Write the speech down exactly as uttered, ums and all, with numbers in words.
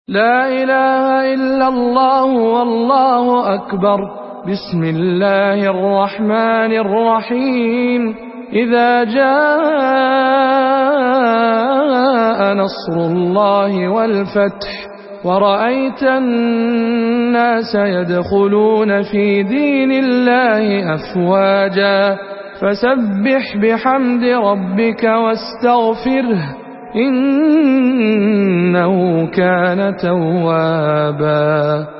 لا إله إلا الله والله أكبر. بسم الله الرحمن الرحيم. إذا جاء نصر الله والفتح ورأيت الناس يدخلون في دين الله أفواجا فسبح بحمد ربك واستغفره إنه كان توابا.